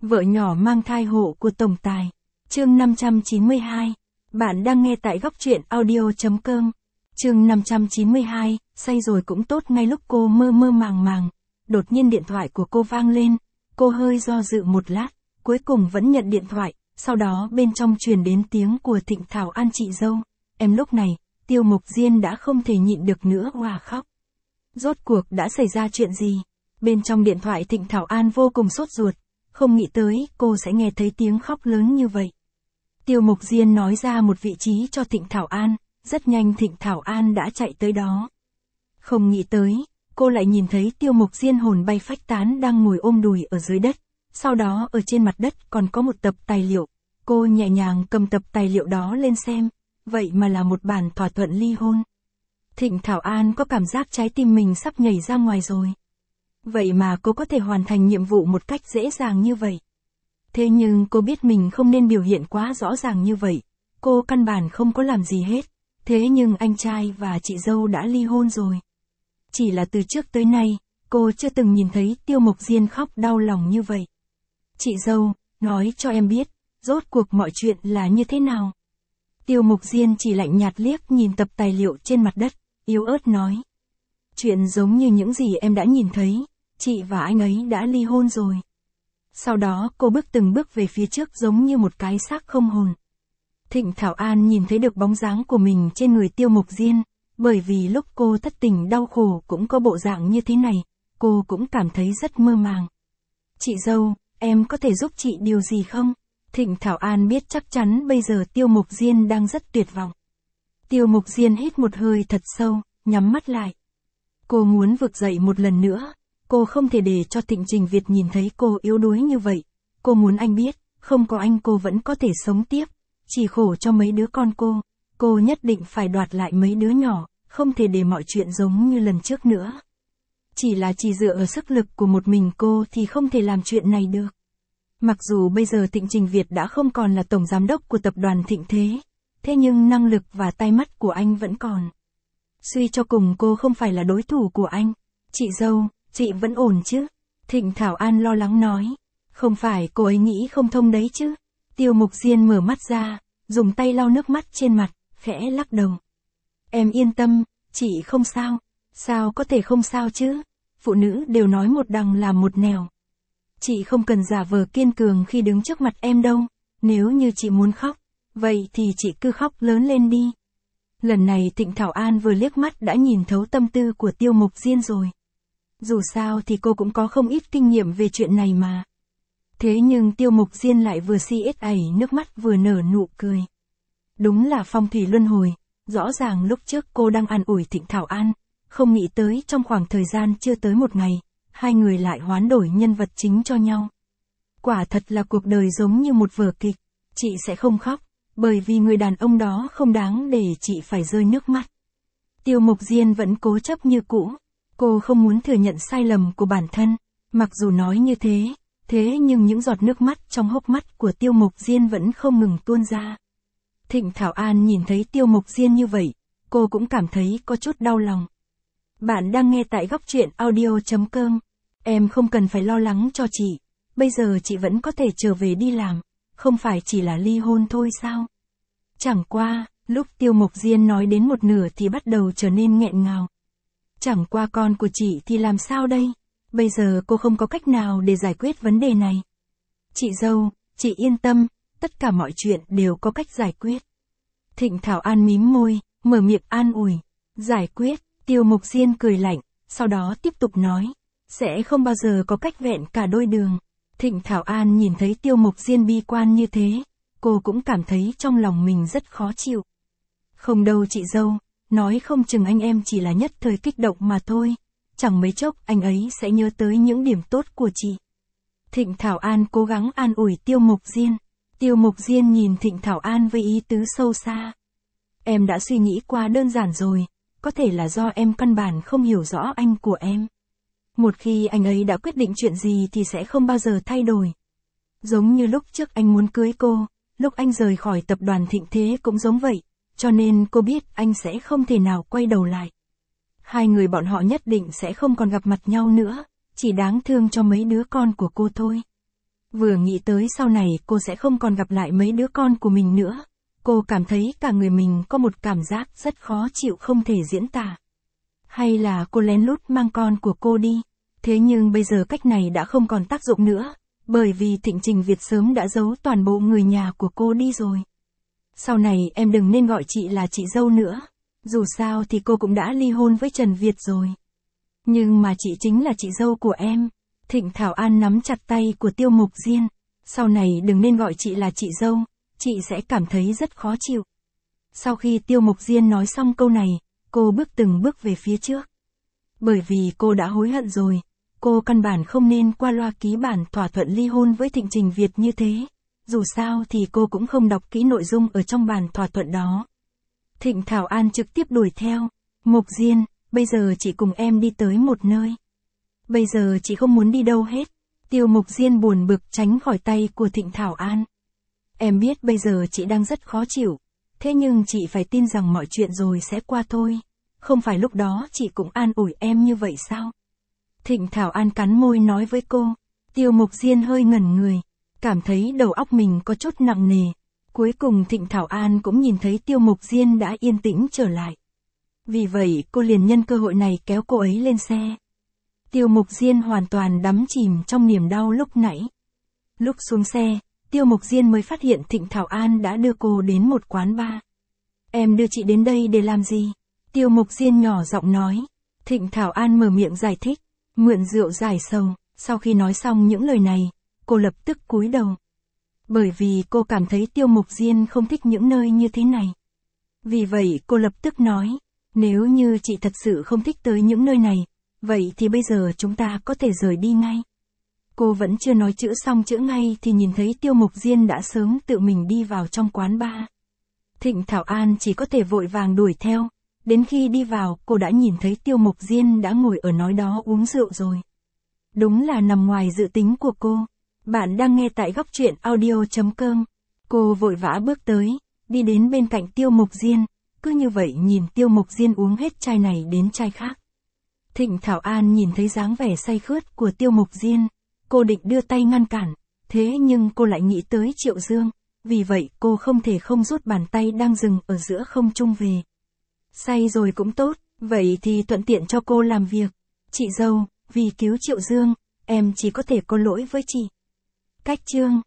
Vợ nhỏ mang thai hộ của tổng tài. Chương 592. Bạn đang nghe tại góc truyện audio.com. Chương 592, say rồi cũng tốt. Ngay lúc cô mơ mơ màng màng, đột nhiên điện thoại của cô vang lên. Cô hơi do dự một lát, cuối cùng vẫn nhận điện thoại, sau đó bên trong truyền đến tiếng của Thịnh Thảo An, chị dâu. Em. Lúc này, Tiêu Mục Diên đã không thể nhịn được nữa, òa khóc. Rốt cuộc đã xảy ra chuyện gì? Bên trong điện thoại Thịnh Thảo An vô cùng sốt ruột, không nghĩ tới cô sẽ nghe thấy tiếng khóc lớn như vậy. Tiêu Mục Diên nói ra một vị trí cho Thịnh Thảo An, rất nhanh Thịnh Thảo An đã chạy tới đó. Không nghĩ tới, cô lại nhìn thấy Tiêu Mục Diên hồn bay phách tán đang ngồi ôm đùi ở dưới đất, sau đó ở trên mặt đất còn có một tập tài liệu. Cô nhẹ nhàng cầm tập tài liệu đó lên xem, vậy mà là một bản thỏa thuận ly hôn. Thịnh Thảo An có cảm giác trái tim mình sắp nhảy ra ngoài rồi. Vậy mà cô có thể hoàn thành nhiệm vụ một cách dễ dàng như vậy. Thế nhưng cô biết mình không nên biểu hiện quá rõ ràng như vậy. Cô căn bản không có làm gì hết. Thế nhưng anh trai và chị dâu đã ly hôn rồi. Chỉ là từ trước tới nay, cô chưa từng nhìn thấy Tiêu Mục Diên khóc đau lòng như vậy. Chị dâu, nói cho em biết, rốt cuộc mọi chuyện là như thế nào? Tiêu Mục Diên chỉ lạnh nhạt liếc nhìn tập tài liệu trên mặt đất, yếu ớt nói. Chuyện giống như những gì em đã nhìn thấy, chị và anh ấy đã ly hôn rồi. Sau đó cô bước từng bước về phía trước giống như một cái xác không hồn. Thịnh Thảo An nhìn thấy được bóng dáng của mình trên người Tiêu Mục Diên, bởi vì lúc cô thất tình đau khổ cũng có bộ dạng như thế này, cô cũng cảm thấy rất mơ màng. Chị dâu, em có thể giúp chị điều gì không? Thịnh Thảo An biết chắc chắn bây giờ Tiêu Mục Diên đang rất tuyệt vọng. Tiêu Mục Diên hít một hơi thật sâu, nhắm mắt lại. Cô muốn vực dậy một lần nữa. Cô không thể để cho Thịnh Trình Việt nhìn thấy cô yếu đuối như vậy. Cô muốn anh biết, không có anh cô vẫn có thể sống tiếp. Chỉ khổ cho mấy đứa con cô nhất định phải đoạt lại mấy đứa nhỏ, không thể để mọi chuyện giống như lần trước nữa. Chỉ dựa ở sức lực của một mình cô thì không thể làm chuyện này được. Mặc dù bây giờ Thịnh Trình Việt đã không còn là tổng giám đốc của tập đoàn Thịnh Thế, thế nhưng năng lực và tai mắt của anh vẫn còn. Suy cho cùng cô không phải là đối thủ của anh. Chị dâu, chị vẫn ổn chứ? Thịnh Thảo An lo lắng nói. Không phải cô ấy nghĩ không thông đấy chứ? Tiêu Mục Diên mở mắt ra, dùng tay lau nước mắt trên mặt, khẽ lắc đầu. Em yên tâm, chị không sao. Sao có thể không sao chứ? Phụ nữ đều nói một đằng làm một nẻo. Chị không cần giả vờ kiên cường khi đứng trước mặt em đâu. Nếu như chị muốn khóc, vậy thì chị cứ khóc lớn lên đi. Lần này Thịnh Thảo An vừa liếc mắt đã nhìn thấu tâm tư của Tiêu Mục Diên rồi. Dù sao thì cô cũng có không ít kinh nghiệm về chuyện này mà. Thế nhưng Tiêu Mục Diên lại vừa xiết ảy nước mắt vừa nở nụ cười. Đúng là phong thủy luân hồi, rõ ràng lúc trước cô đang an ủi Thịnh Thảo An, không nghĩ tới trong khoảng thời gian chưa tới một ngày, hai người lại hoán đổi nhân vật chính cho nhau. Quả thật là cuộc đời giống như một vở kịch, chị sẽ không khóc, bởi vì người đàn ông đó không đáng để chị phải rơi nước mắt. Tiêu Mục Diên vẫn cố chấp như cũ. Cô không muốn thừa nhận sai lầm của bản thân, mặc dù nói như thế nhưng những giọt nước mắt trong hốc mắt của Tiêu Mục Diên vẫn không ngừng tuôn ra. Thịnh Thảo An nhìn thấy Tiêu Mục Diên như vậy, cô cũng cảm thấy có chút đau lòng. Bạn đang nghe tại góc truyện audio.com. Em không cần phải lo lắng cho chị, bây giờ chị vẫn có thể trở về đi làm, không phải chỉ là ly hôn thôi sao? Chẳng qua, lúc Tiêu Mục Diên nói đến một nửa thì bắt đầu trở nên nghẹn ngào. Chẳng qua con của chị thì làm sao đây? Bây giờ cô không có cách nào để giải quyết vấn đề này. Chị dâu, chị yên tâm, tất cả mọi chuyện đều có cách giải quyết. Thịnh Thảo An mím môi, mở miệng an ủi. Giải quyết, Tiêu Mục Diên cười lạnh, sau đó tiếp tục nói. Sẽ không bao giờ có cách vẹn cả đôi đường. Thịnh Thảo An nhìn thấy Tiêu Mục Diên bi quan như thế, cô cũng cảm thấy trong lòng mình rất khó chịu. Không đâu chị dâu. Nói không chừng anh em chỉ là nhất thời kích động mà thôi. Chẳng mấy chốc anh ấy sẽ nhớ tới những điểm tốt của chị. Thịnh Thảo An cố gắng an ủi Tiêu Mục Diên. Tiêu Mục Diên nhìn Thịnh Thảo An với ý tứ sâu xa. Em đã suy nghĩ qua đơn giản rồi. Có thể là do em căn bản không hiểu rõ anh của em. Một khi anh ấy đã quyết định chuyện gì thì sẽ không bao giờ thay đổi. Giống như lúc trước anh muốn cưới cô, lúc anh rời khỏi tập đoàn Thịnh Thế cũng giống vậy. Cho nên cô biết anh sẽ không thể nào quay đầu lại. Hai người bọn họ nhất định sẽ không còn gặp mặt nhau nữa, chỉ đáng thương cho mấy đứa con của cô thôi. Vừa nghĩ tới sau này cô sẽ không còn gặp lại mấy đứa con của mình nữa. Cô cảm thấy cả người mình có một cảm giác rất khó chịu không thể diễn tả. Hay là cô lén lút mang con của cô đi. Thế nhưng bây giờ cách này đã không còn tác dụng nữa, bởi vì Thịnh Trình Việt sớm đã giấu toàn bộ người nhà của cô đi rồi. Sau này em đừng nên gọi chị là chị dâu nữa. Dù sao thì cô cũng đã ly hôn với Trần Việt rồi. Nhưng mà chị chính là chị dâu của em. Thịnh Thảo An nắm chặt tay của Tiêu Mục Diên. Sau này đừng nên gọi chị là chị dâu, chị sẽ cảm thấy rất khó chịu. Sau khi Tiêu Mục Diên nói xong câu này, cô bước từng bước về phía trước. Bởi vì cô đã hối hận rồi, cô căn bản không nên qua loa ký bản thỏa thuận ly hôn với Thịnh Trình Việt như thế. Dù sao thì cô cũng không đọc kỹ nội dung ở trong bản thỏa thuận đó. Thịnh Thảo An trực tiếp đuổi theo. Mục Diên, bây giờ chị cùng em đi tới một nơi. Bây giờ chị không muốn đi đâu hết. Tiêu Mục Diên buồn bực tránh khỏi tay của Thịnh Thảo An. Em biết bây giờ chị đang rất khó chịu. Thế nhưng chị phải tin rằng mọi chuyện rồi sẽ qua thôi. Không phải lúc đó chị cũng an ủi em như vậy sao? Thịnh Thảo An cắn môi nói với cô. Tiêu Mục Diên hơi ngẩn người. Cảm thấy đầu óc mình có chút nặng nề. Cuối cùng Thịnh Thảo An cũng nhìn thấy Tiêu Mục Diên đã yên tĩnh trở lại. Vì vậy cô liền nhân cơ hội này kéo cô ấy lên xe. Tiêu Mục Diên hoàn toàn đắm chìm trong niềm đau lúc nãy. Lúc xuống xe, Tiêu Mục Diên mới phát hiện Thịnh Thảo An đã đưa cô đến một quán bar. Em đưa chị đến đây để làm gì? Tiêu Mục Diên nhỏ giọng nói. Thịnh Thảo An mở miệng giải thích, mượn rượu giải sầu. Sau khi nói xong những lời này, cô lập tức cúi đầu. Bởi vì cô cảm thấy Tiêu Mục Diên không thích những nơi như thế này. Vì vậy cô lập tức nói, nếu như chị thật sự không thích tới những nơi này, vậy thì bây giờ chúng ta có thể rời đi ngay. Cô vẫn chưa nói chữ xong chữ ngay thì nhìn thấy Tiêu Mục Diên đã sớm tự mình đi vào trong quán bar. Thịnh Thảo An chỉ có thể vội vàng đuổi theo. Đến khi đi vào, cô đã nhìn thấy Tiêu Mục Diên đã ngồi ở nói đó uống rượu rồi. Đúng là nằm ngoài dự tính của cô. Bạn đang nghe tại góc truyện audio.com. Cô vội vã bước tới, đi đến bên cạnh Tiêu Mục Diên, cứ như vậy nhìn Tiêu Mục Diên uống hết chai này đến chai khác. Thịnh Thảo An nhìn thấy dáng vẻ say khướt của Tiêu Mục Diên, cô định đưa tay ngăn cản, thế nhưng cô lại nghĩ tới Triệu Dương, vì vậy cô không thể không rút bàn tay đang dừng ở giữa không trung về. Say rồi cũng tốt, vậy thì thuận tiện cho cô làm việc. Chị dâu, vì cứu Triệu Dương, em chỉ có thể có lỗi với chị. Cách chương